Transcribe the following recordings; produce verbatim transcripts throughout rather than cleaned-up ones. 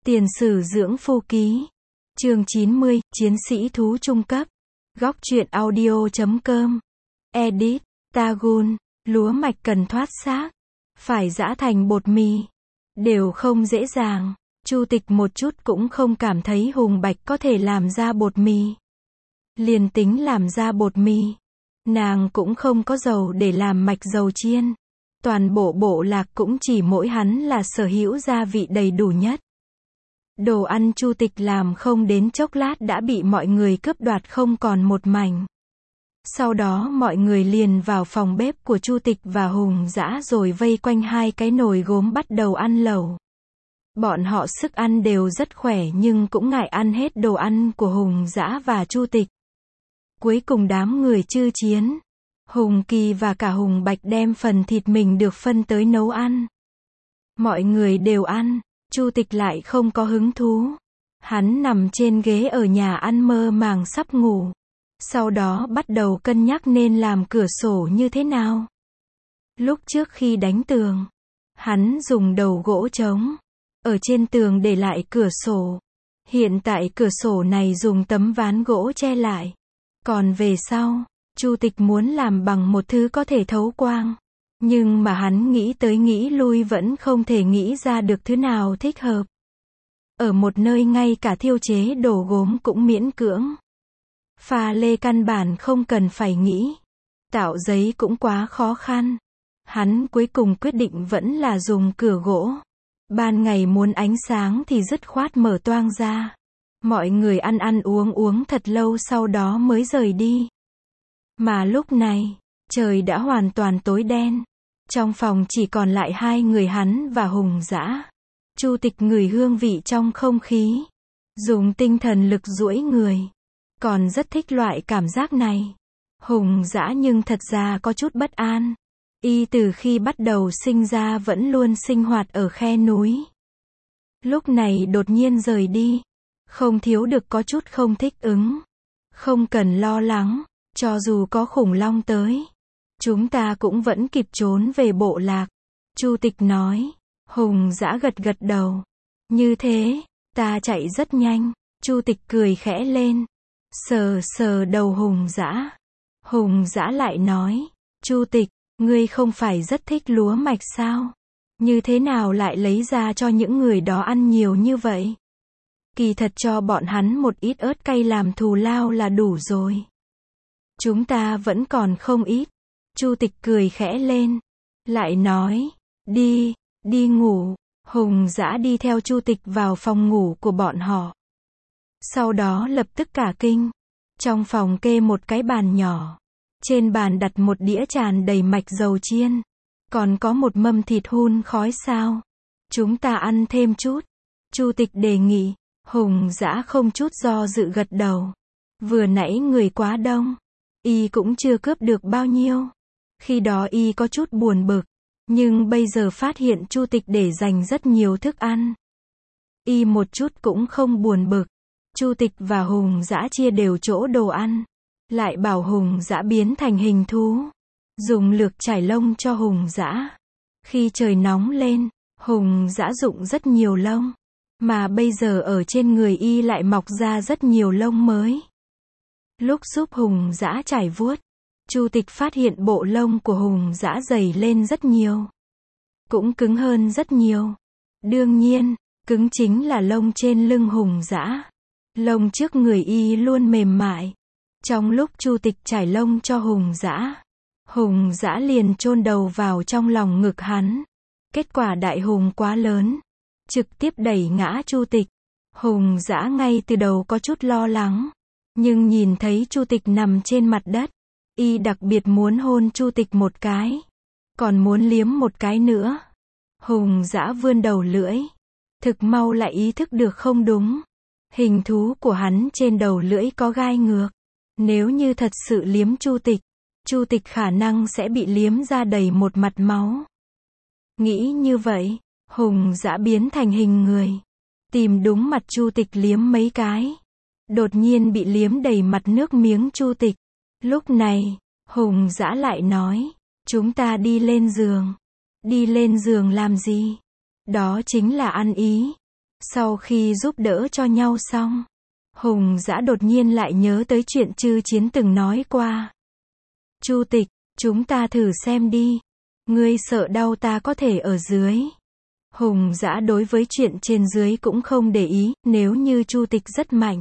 Tiền sử dưỡng phu ký. Chương chín mươi, Chiến sĩ thú trung cấp. Góc truyện audio chấm com. Edit, Tagun, lúa mạch cần thoát xác. Phải giã thành bột mì. Đều không dễ dàng. Chu Tịch một chút cũng không cảm thấy Hùng Bạch có thể làm ra bột mì. Liền tính làm ra bột mì, nàng cũng không có dầu để làm mạch dầu chiên. Toàn bộ bộ lạc cũng chỉ mỗi hắn là sở hữu gia vị đầy đủ nhất. Đồ ăn Chu Tịch làm không đến chốc lát đã bị mọi người cướp đoạt không còn một mảnh. Sau đó mọi người liền vào phòng bếp của Chu Tịch và Hùng Dã rồi vây quanh hai cái nồi gốm bắt đầu ăn lẩu. Bọn họ sức ăn đều rất khỏe nhưng cũng ngại ăn hết đồ ăn của Hùng Dã và Chu Tịch. Cuối cùng đám người chư chiến, Hùng Kỳ và cả Hùng Bạch đem phần thịt mình được phân tới nấu ăn. Mọi người đều ăn, Chu Tịch lại không có hứng thú. Hắn nằm trên ghế ở nhà ăn mơ màng sắp ngủ. Sau đó bắt đầu cân nhắc nên làm cửa sổ như thế nào. Lúc trước khi đánh tường, hắn dùng đầu gỗ trống ở trên tường để lại cửa sổ. Hiện tại cửa sổ này dùng tấm ván gỗ che lại. Còn về sau, Chu Tịch muốn làm bằng một thứ có thể thấu quang. Nhưng mà hắn nghĩ tới nghĩ lui vẫn không thể nghĩ ra được thứ nào thích hợp. Ở một nơi ngay cả thiêu chế đồ gốm cũng miễn cưỡng. Pha lê căn bản không cần phải nghĩ. Tạo giấy cũng quá khó khăn. Hắn cuối cùng quyết định vẫn là dùng cửa gỗ. Ban ngày muốn ánh sáng thì dứt khoát mở toang ra. Mọi người ăn ăn uống uống thật lâu sau đó mới rời đi. Mà lúc này, trời đã hoàn toàn tối đen. Trong phòng chỉ còn lại hai người hắn và Hùng Dã. Chu Tịch ngửi hương vị trong không khí. Dùng tinh thần lực duỗi người. Còn rất thích loại cảm giác này. Hùng Dã nhưng thật ra có chút bất an. Y từ khi bắt đầu sinh ra vẫn luôn sinh hoạt ở khe núi. Lúc này đột nhiên rời đi. Không thiếu được có chút không thích ứng. Không cần lo lắng, cho dù có khủng long tới. Chúng ta cũng vẫn kịp trốn về bộ lạc. Chu Tịch nói. Hùng Dã gật gật đầu. Như thế, ta chạy rất nhanh. Chu Tịch cười khẽ lên. Sờ sờ đầu Hùng Dã. Hùng Dã lại nói. Chu Tịch, ngươi không phải rất thích lúa mạch sao? Như thế nào lại lấy ra cho những người đó ăn nhiều như vậy? Kỳ thật cho bọn hắn một ít ớt cay làm thù lao là đủ rồi. Chúng ta vẫn còn không ít. Chu Tịch cười khẽ lên. Lại nói. Đi, đi ngủ. Hùng Dã đi theo Chu Tịch vào phòng ngủ của bọn họ. Sau đó lập tức cả kinh. Trong phòng kê một cái bàn nhỏ. Trên bàn đặt một đĩa tràn đầy mạch dầu chiên. Còn có một mâm thịt hun khói sao. Chúng ta ăn thêm chút. Chu Tịch đề nghị. Hùng Dã không chút do dự gật đầu. Vừa nãy người quá đông. Y cũng chưa cướp được bao nhiêu. Khi đó Y có chút buồn bực. Nhưng bây giờ phát hiện Chu Tịch để dành rất nhiều thức ăn. Y một chút cũng không buồn bực. Chu Tịch và Hùng Dã chia đều chỗ đồ ăn. Lại bảo Hùng Dã biến thành hình thú. Dùng lược trải lông cho Hùng Dã. Khi trời nóng lên, Hùng Dã rụng rất nhiều lông. Mà bây giờ ở trên người Y lại mọc ra rất nhiều lông mới. Lúc giúp Hùng Dã trải vuốt, Chu Tịch phát hiện bộ lông của Hùng Dã dày lên rất nhiều. Cũng cứng hơn rất nhiều. Đương nhiên, cứng chính là lông trên lưng Hùng Dã. Lông trước người Y luôn mềm mại. Trong lúc Chu Tịch trải lông cho Hùng Dã, Hùng Dã liền chôn đầu vào trong lòng ngực hắn. Kết quả đại hùng quá lớn, trực tiếp đẩy ngã Chu Tịch. Hùng Dã ngay từ đầu có chút lo lắng, nhưng nhìn thấy Chu Tịch nằm trên mặt đất, Y đặc biệt muốn hôn Chu Tịch một cái, còn muốn liếm một cái nữa. Hùng Dã vươn đầu lưỡi, thực mau lại ý thức được không đúng. Hình thú của hắn trên đầu lưỡi có gai ngược. Nếu như thật sự liếm Chu Tịch, Chu Tịch khả năng sẽ bị liếm ra đầy một mặt máu. Nghĩ như vậy, Hùng Dã biến thành hình người. Tìm đúng mặt Chu Tịch liếm mấy cái. Đột nhiên bị liếm đầy mặt nước miếng Chu Tịch. Lúc này, Hùng Dã lại nói. Chúng ta đi lên giường. Đi lên giường làm gì? Đó chính là ăn ý. Sau khi giúp đỡ cho nhau xong, Hùng Dã đột nhiên lại nhớ tới chuyện Chư Chiến từng nói qua. Chu Tịch, chúng ta thử xem đi. Ngươi sợ đau ta có thể ở dưới. Hùng Dã đối với chuyện trên dưới cũng không để ý, nếu như Chu Tịch rất mạnh,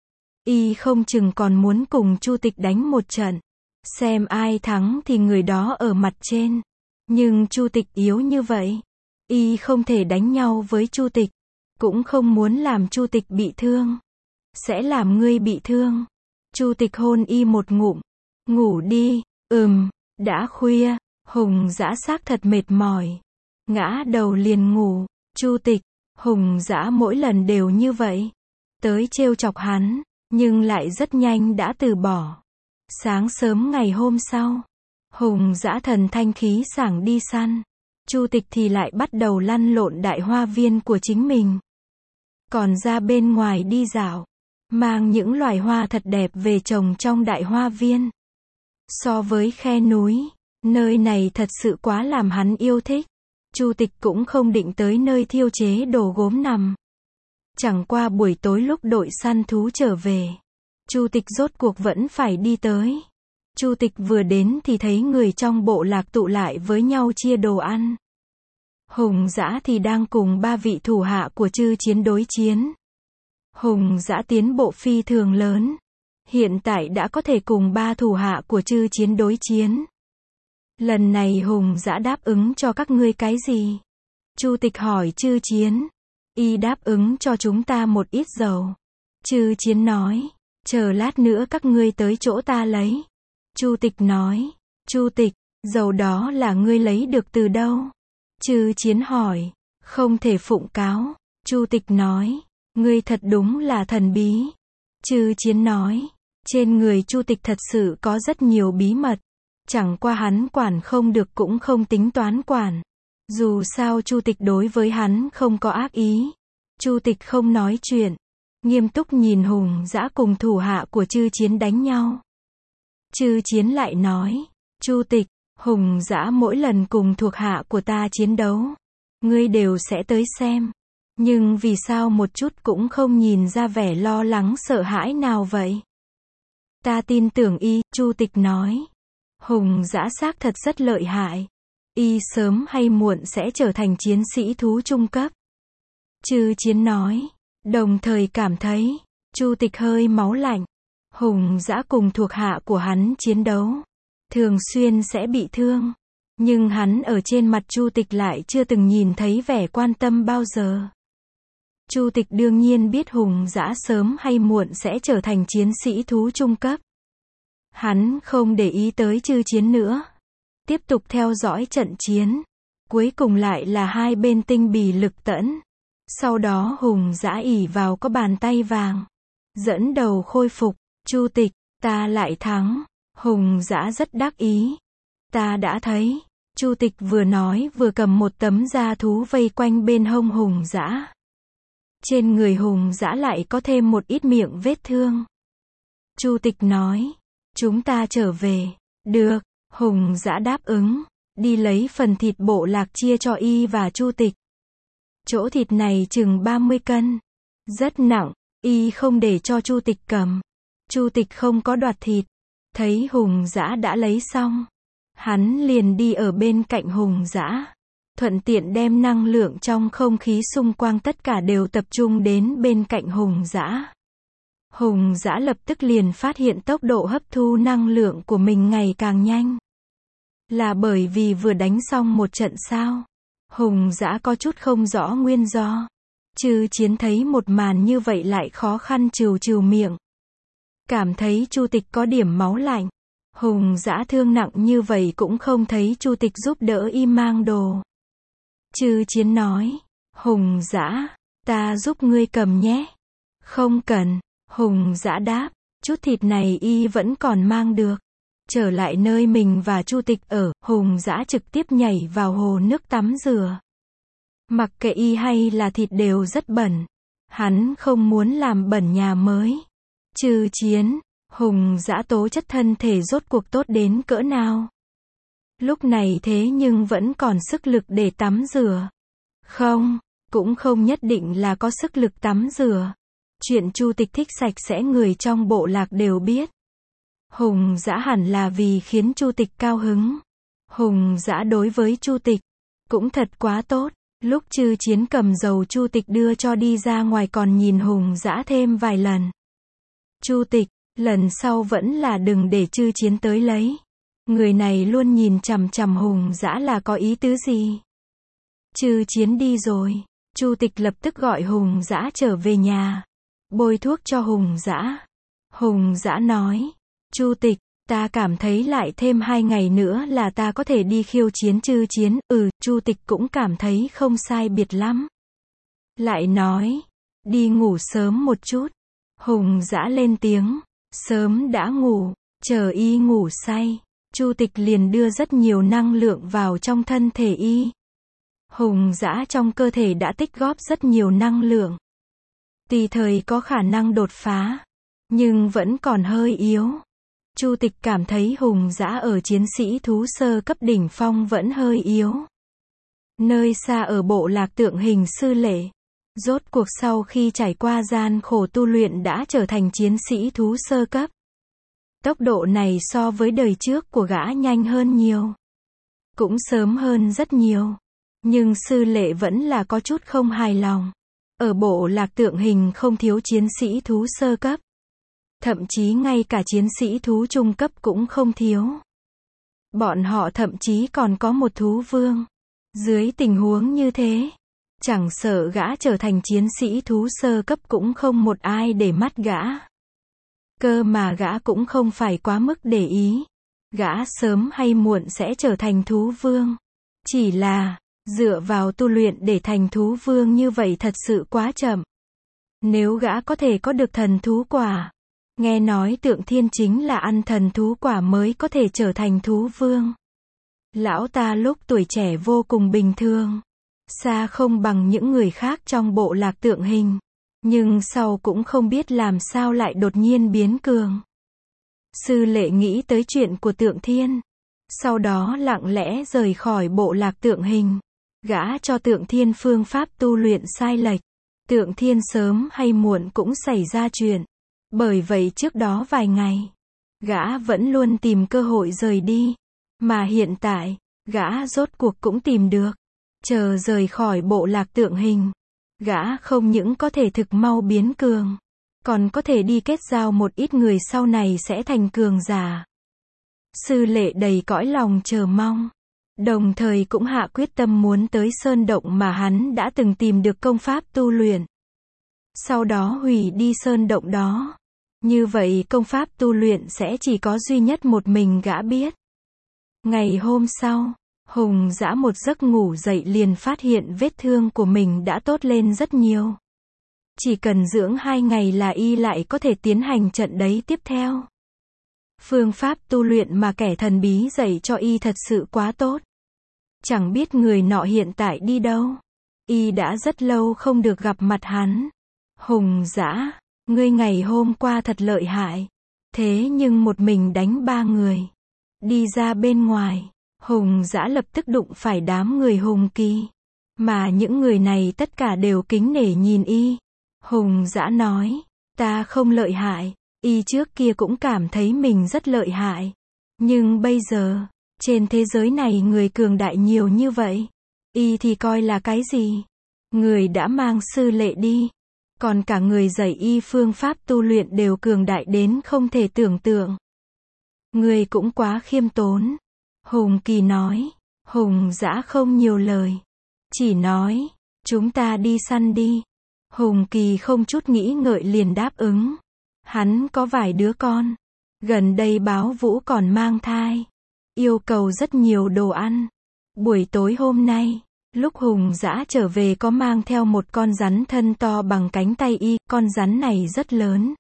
y không chừng còn muốn cùng Chu Tịch đánh một trận. Xem ai thắng thì người đó ở mặt trên. Nhưng Chu Tịch yếu như vậy, y không thể đánh nhau với Chu Tịch, cũng không muốn làm Chu Tịch bị thương. Sẽ làm ngươi bị thương. Chu Tịch hôn y một ngụm. Ngủ đi. Ừm, đã khuya. Hùng Dã xác thật mệt mỏi. Ngã đầu liền ngủ. Chu Tịch, Hùng Dã mỗi lần đều như vậy. Tới trêu chọc hắn, nhưng lại rất nhanh đã từ bỏ. Sáng sớm ngày hôm sau, Hùng Dã thần thanh khí sảng đi săn. Chu Tịch thì lại bắt đầu lăn lộn đại hoa viên của chính mình. Còn ra bên ngoài đi dạo, mang những loài hoa thật đẹp về trồng trong đại hoa viên. So với khe núi, nơi này thật sự quá làm hắn yêu thích. Chu Tịch cũng không định tới nơi thiêu chế đồ gốm nằm. Chẳng qua buổi tối lúc đội săn thú trở về, Chu Tịch rốt cuộc vẫn phải đi tới. Chu Tịch vừa đến thì thấy người trong bộ lạc tụ lại với nhau chia đồ ăn. Hùng Dã thì đang cùng ba vị thủ hạ của Chư Chiến đối chiến. Hùng Dã tiến bộ phi thường lớn. Hiện tại đã có thể cùng ba thủ hạ của Chư Chiến đối chiến. Lần này Hùng Dã đáp ứng cho các ngươi cái gì? Chu Tịch hỏi Chư Chiến. Y đáp ứng cho chúng ta một ít dầu. Chư Chiến nói, chờ lát nữa các ngươi tới chỗ ta lấy. Chu Tịch nói, Chu Tịch, dầu đó là ngươi lấy được từ đâu? Chư Chiến hỏi, không thể phụng cáo. Chu Tịch nói, ngươi thật đúng là thần bí. Chư Chiến nói, trên người Chu Tịch thật sự có rất nhiều bí mật. Chẳng qua hắn quản không được cũng không tính toán quản. Dù sao Chu Tịch đối với hắn không có ác ý. Chu Tịch không nói chuyện, nghiêm túc nhìn Hùng Dã cùng thủ hạ của Chư Chiến đánh nhau. Chư Chiến lại nói, Chu Tịch, Hùng Dã mỗi lần cùng thuộc hạ của ta chiến đấu, ngươi đều sẽ tới xem. Nhưng vì sao một chút cũng không nhìn ra vẻ lo lắng sợ hãi nào vậy? Ta tin tưởng y, Chu Tịch nói. Hùng Dã xác thật rất lợi hại. Y sớm hay muộn sẽ trở thành chiến sĩ thú trung cấp. Chư Chiến nói, đồng thời cảm thấy, Chu Tịch hơi máu lạnh. Hùng Dã cùng thuộc hạ của hắn chiến đấu, thường xuyên sẽ bị thương. Nhưng hắn ở trên mặt Chu Tịch lại chưa từng nhìn thấy vẻ quan tâm bao giờ. Chu Tịch đương nhiên biết Hùng Dã sớm hay muộn sẽ trở thành chiến sĩ thú trung cấp. Hắn không để ý tới Chư Chiến nữa. Tiếp tục theo dõi trận chiến. Cuối cùng lại là hai bên tinh bì lực tẫn. Sau đó Hùng Dã ỷ vào có bàn tay vàng, dẫn đầu khôi phục. Chu Tịch, ta lại thắng. Hùng Dã rất đắc ý. Ta đã thấy. Chu Tịch vừa nói vừa cầm một tấm da thú vây quanh bên hông Hùng Dã. Trên người Hùng Dã lại có thêm một ít miệng vết thương. Chu Tịch nói, chúng ta trở về. Được, Hùng Dã đáp ứng, đi lấy phần thịt bộ lạc chia cho y và Chu Tịch. Chỗ thịt này chừng ba mươi cân, rất nặng, y không để cho Chu Tịch cầm. Chu Tịch không có đoạt thịt, thấy Hùng Dã đã lấy xong, hắn liền đi ở bên cạnh Hùng Dã, thuận tiện đem năng lượng trong không khí xung quanh tất cả đều tập trung đến bên cạnh Hùng Dã. Hùng Dã lập tức liền phát hiện tốc độ hấp thu năng lượng của mình ngày càng nhanh. Là bởi vì vừa đánh xong một trận sao? Hùng Dã có chút không rõ nguyên do. Chư Chiến thấy một màn như vậy lại khó khăn trừ trừ miệng. Cảm thấy Chu Tịch có điểm máu lạnh. Hùng Dã thương nặng như vậy cũng không thấy Chu Tịch giúp đỡ y mang đồ. Chư Chiến nói, Hùng Dã, ta giúp ngươi cầm nhé. Không cần, Hùng Dã đáp, chút thịt này y vẫn còn mang được. Trở lại nơi mình và Chu Tịch ở, Hùng Dã trực tiếp nhảy vào hồ nước tắm rửa. Mặc kệ y hay là thịt đều rất bẩn. Hắn không muốn làm bẩn nhà mới. Chư Chiến, Hùng Dã tố chất thân thể rốt cuộc tốt đến cỡ nào? Lúc này thế nhưng vẫn còn sức lực để tắm rửa. Không, cũng không nhất định là có sức lực tắm rửa. Chuyện Chu Tịch thích sạch sẽ người trong bộ lạc đều biết. Hùng Dã hẳn là vì khiến Chu Tịch cao hứng. Hùng Dã đối với Chu Tịch cũng thật quá tốt. Lúc Trư Chiến cầm dầu Chu Tịch đưa cho đi ra ngoài còn nhìn Hùng Dã thêm vài lần. Chu Tịch, lần sau vẫn là đừng để Trư Chiến tới lấy. Người này luôn nhìn chằm chằm Hùng Dã là có ý tứ gì? Trư Chiến đi rồi, Chu Tịch lập tức gọi Hùng Dã trở về nhà, bôi thuốc cho Hùng Dã. Hùng Dã nói, Chu Tịch, ta cảm thấy lại thêm hai ngày nữa là ta có thể đi khiêu chiến Trư Chiến. Ừ, Chu Tịch cũng cảm thấy không sai biệt lắm. Lại nói, đi ngủ sớm một chút. Hùng Dã lên tiếng, sớm đã ngủ, chờ y ngủ say. Chu Tịch liền đưa rất nhiều năng lượng vào trong thân thể y. Hùng Dã trong cơ thể đã tích góp rất nhiều năng lượng. Tùy thời có khả năng đột phá, nhưng vẫn còn hơi yếu. Chu Tịch cảm thấy Hùng Dã ở chiến sĩ thú sơ cấp đỉnh phong vẫn hơi yếu. Nơi xa ở bộ lạc Tượng Hình Sư Lệ, rốt cuộc sau khi trải qua gian khổ tu luyện đã trở thành chiến sĩ thú sơ cấp. Tốc độ này so với đời trước của gã nhanh hơn nhiều. Cũng sớm hơn rất nhiều. Nhưng Sư Lệ vẫn là có chút không hài lòng. Ở bộ lạc Tượng Hình không thiếu chiến sĩ thú sơ cấp. Thậm chí ngay cả chiến sĩ thú trung cấp cũng không thiếu. Bọn họ thậm chí còn có một thú vương. Dưới tình huống như thế, chẳng sợ gã trở thành chiến sĩ thú sơ cấp cũng không một ai để mắt gã. Cơ mà gã cũng không phải quá mức để ý. Gã sớm hay muộn sẽ trở thành thú vương. Chỉ là, dựa vào tu luyện để thành thú vương như vậy thật sự quá chậm. Nếu gã có thể có được thần thú quả, nghe nói Tượng Thiên chính là ăn thần thú quả mới có thể trở thành thú vương. Lão ta lúc tuổi trẻ vô cùng bình thường, xa không bằng những người khác trong bộ lạc Tượng Hình, nhưng sau cũng không biết làm sao lại đột nhiên biến cường. Sư Lệ nghĩ tới chuyện của Tượng Thiên, sau đó lặng lẽ rời khỏi bộ lạc Tượng Hình. Gã cho Tượng Thiên phương pháp tu luyện sai lệch. Tượng Thiên sớm hay muộn cũng xảy ra chuyện. Bởi vậy trước đó vài ngày, gã vẫn luôn tìm cơ hội rời đi. Mà hiện tại, gã rốt cuộc cũng tìm được. Chờ rời khỏi bộ lạc Tượng Hình, gã không những có thể thực mau biến cường, còn có thể đi kết giao một ít người sau này sẽ thành cường giả. Sư Lệ đầy cõi lòng chờ mong, đồng thời cũng hạ quyết tâm muốn tới sơn động mà hắn đã từng tìm được công pháp tu luyện. Sau đó hủy đi sơn động đó. Như vậy công pháp tu luyện sẽ chỉ có duy nhất một mình gã biết. Ngày hôm sau, Hùng Dã một giấc ngủ dậy liền phát hiện vết thương của mình đã tốt lên rất nhiều. Chỉ cần dưỡng hai ngày là y lại có thể tiến hành trận đấy tiếp theo. Phương pháp tu luyện mà kẻ thần bí dạy cho y thật sự quá tốt. Chẳng biết người nọ hiện tại đi đâu. Y đã rất lâu không được gặp mặt hắn. Hùng Dã, ngươi ngày hôm qua thật lợi hại. Thế nhưng một mình đánh ba người. Đi ra bên ngoài, Hùng Dã lập tức đụng phải đám người Hùng Kỳ. Mà những người này tất cả đều kính nể nhìn y. Hùng Dã nói, ta không lợi hại. Y trước kia cũng cảm thấy mình rất lợi hại. Nhưng bây giờ, trên thế giới này người cường đại nhiều như vậy. Y thì coi là cái gì? Người đã mang Sư Lệ đi. Còn cả người dạy y phương pháp tu luyện đều cường đại đến không thể tưởng tượng. Người cũng quá khiêm tốn. Hùng Kỳ nói. Hùng Dã không nhiều lời. Chỉ nói, chúng ta đi săn đi. Hùng Kỳ không chút nghĩ ngợi liền đáp ứng. Hắn có vài đứa con. Gần đây Báo Vũ còn mang thai. Yêu cầu rất nhiều đồ ăn. Buổi tối hôm nay, lúc Hùng Dã trở về có mang theo một con rắn thân to bằng cánh tay y. Con rắn này rất lớn.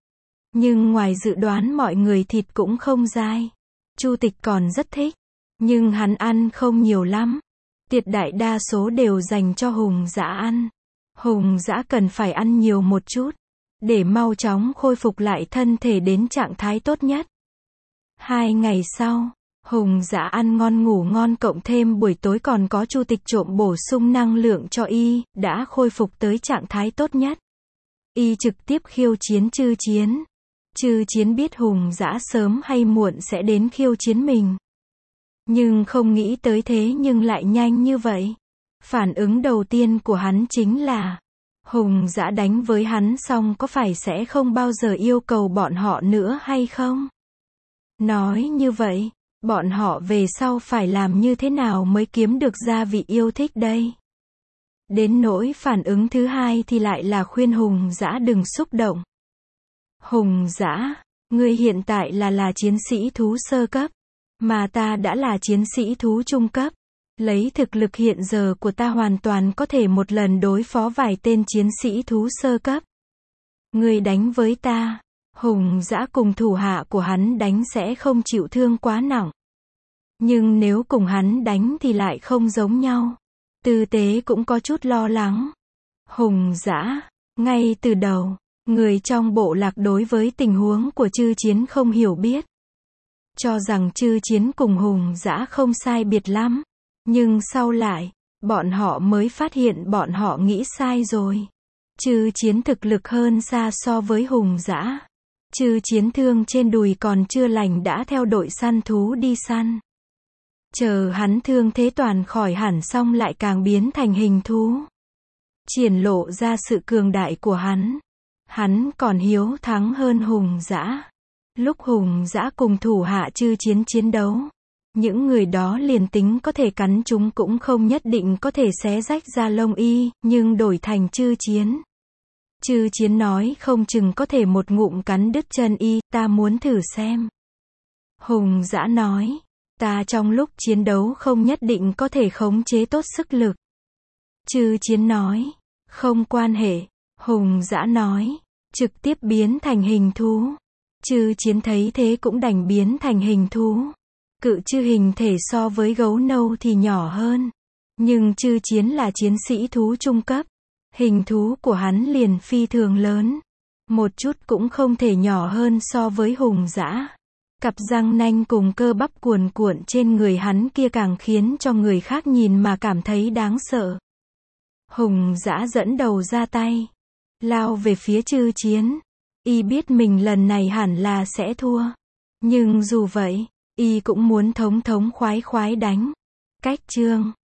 Nhưng ngoài dự đoán mọi người thịt cũng không dai. Chu Tịch còn rất thích. Nhưng hắn ăn không nhiều lắm. Tuyệt đại đa số đều dành cho Hùng Dã ăn. Hùng Dã cần phải ăn nhiều một chút. Để mau chóng khôi phục lại thân thể đến trạng thái tốt nhất. Hai ngày sau, Hùng dã ăn ngon ngủ ngon cộng thêm buổi tối còn có Chu Tịch trộm bổ sung năng lượng cho y, đã khôi phục tới trạng thái tốt nhất. Y trực tiếp khiêu chiến Chư Chiến. Chư Chiến biết Hùng dã sớm hay muộn sẽ đến khiêu chiến mình. Nhưng không nghĩ tới thế nhưng lại nhanh như vậy. Phản ứng đầu tiên của hắn chính là, Hùng dã đánh với hắn xong có phải sẽ không bao giờ yêu cầu bọn họ nữa hay không? Nói như vậy, bọn họ về sau phải làm như thế nào mới kiếm được gia vị yêu thích đây? Đến nỗi phản ứng thứ hai thì lại là khuyên Hùng dã đừng xúc động. Hùng dã, ngươi hiện tại là là chiến sĩ thú sơ cấp, mà ta đã là chiến sĩ thú trung cấp. Lấy thực lực hiện giờ của ta hoàn toàn có thể một lần đối phó vài tên chiến sĩ thú sơ cấp. Ngươi đánh với ta, Hùng dã cùng thủ hạ của hắn đánh sẽ không chịu thương quá nặng. Nhưng nếu cùng hắn đánh thì lại không giống nhau. Tư tế cũng có chút lo lắng. Hùng dã, ngay từ đầu, người trong bộ lạc đối với tình huống của Chư Chiến không hiểu biết. Cho rằng Chư Chiến cùng Hùng dã không sai biệt lắm. Nhưng sau lại, bọn họ mới phát hiện bọn họ nghĩ sai rồi. Chư Chiến thực lực hơn xa so với Hùng dã. Chư Chiến thương trên đùi còn chưa lành đã theo đội săn thú đi săn. Chờ hắn thương thế toàn khỏi hẳn xong lại càng biến thành hình thú. Triển lộ ra sự cường đại của hắn. Hắn còn hiếu thắng hơn Hùng dã. Lúc Hùng dã cùng thủ hạ Chư Chiến chiến đấu, những người đó liền tính có thể cắn chúng cũng không nhất định có thể xé rách ra lông y, nhưng đổi thành Chư Chiến. Chư Chiến nói không chừng có thể một ngụm cắn đứt chân y, ta muốn thử xem. Hùng dã nói, ta trong lúc chiến đấu không nhất định có thể khống chế tốt sức lực. Chư Chiến nói, không quan hệ. Hùng dã nói, trực tiếp biến thành hình thú. Chư Chiến thấy thế cũng đành biến thành hình thú. Cự chư hình thể so với gấu nâu thì nhỏ hơn. Nhưng Chư Chiến là chiến sĩ thú trung cấp. Hình thú của hắn liền phi thường lớn. Một chút cũng không thể nhỏ hơn so với Hùng dã. Cặp răng nanh cùng cơ bắp cuồn cuộn trên người hắn kia càng khiến cho người khác nhìn mà cảm thấy đáng sợ. Hùng dã dẫn đầu ra tay, lao về phía Chư Chiến. Y biết mình lần này hẳn là sẽ thua. Nhưng dù vậy, y cũng muốn thống thống khoái khoái đánh. Cách chương